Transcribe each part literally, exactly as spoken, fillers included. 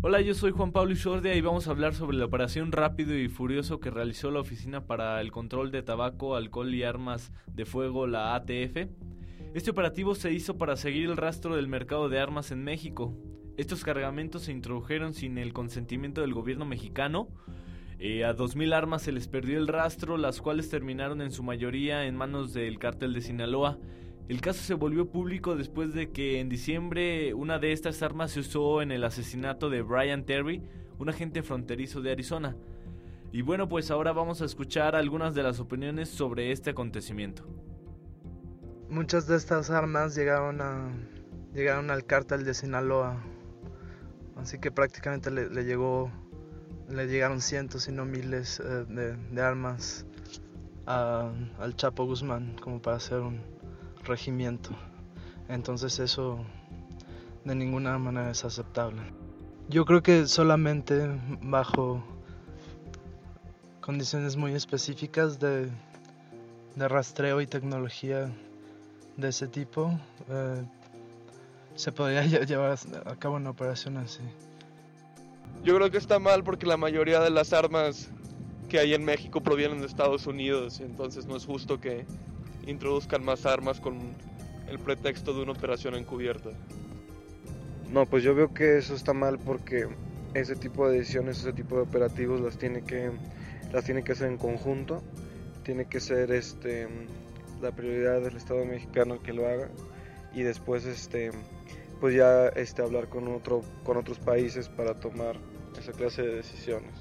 Hola, yo soy Juan Pablo Ishordia y vamos a hablar sobre la operación Rápido y Furioso que realizó la Oficina para el Control de Tabaco, Alcohol y Armas de Fuego, la A T F. Este operativo se hizo para seguir el rastro del mercado de armas en México. Estos cargamentos se introdujeron sin el consentimiento del gobierno mexicano. Eh, a dos mil armas se les perdió el rastro, las cuales terminaron en su mayoría en manos del cártel de Sinaloa. El caso se volvió público después de que en diciembre una de estas armas se usó en el asesinato de Brian Terry, un agente fronterizo de Arizona. Y bueno, pues ahora vamos a escuchar algunas de las opiniones sobre este acontecimiento. Muchas de estas armas llegaron a llegaron al cártel de Sinaloa, así que prácticamente le, le llegó le llegaron cientos y no miles eh, de, de armas a, al Chapo Guzmán como para hacer un regimiento. Entonces eso de ninguna manera es aceptable. Yo creo que solamente bajo condiciones muy específicas de, de rastreo y tecnología de ese tipo eh, se podría llevar a cabo una operación así. Yo creo que está mal porque la mayoría de las armas que hay en México provienen de Estados Unidos, entonces no es justo que introduzcan más armas con el pretexto de una operación encubierta. No, pues yo veo que eso está mal porque ese tipo de decisiones, ese tipo de operativos las tiene que las tiene que hacer en conjunto, tiene que ser este la prioridad del Estado mexicano que lo haga y después este pues ya este hablar con otro con otros países para tomar esa clase de decisiones.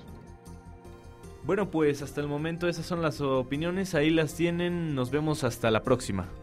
Bueno, pues hasta el momento esas son las opiniones, ahí las tienen, nos vemos hasta la próxima.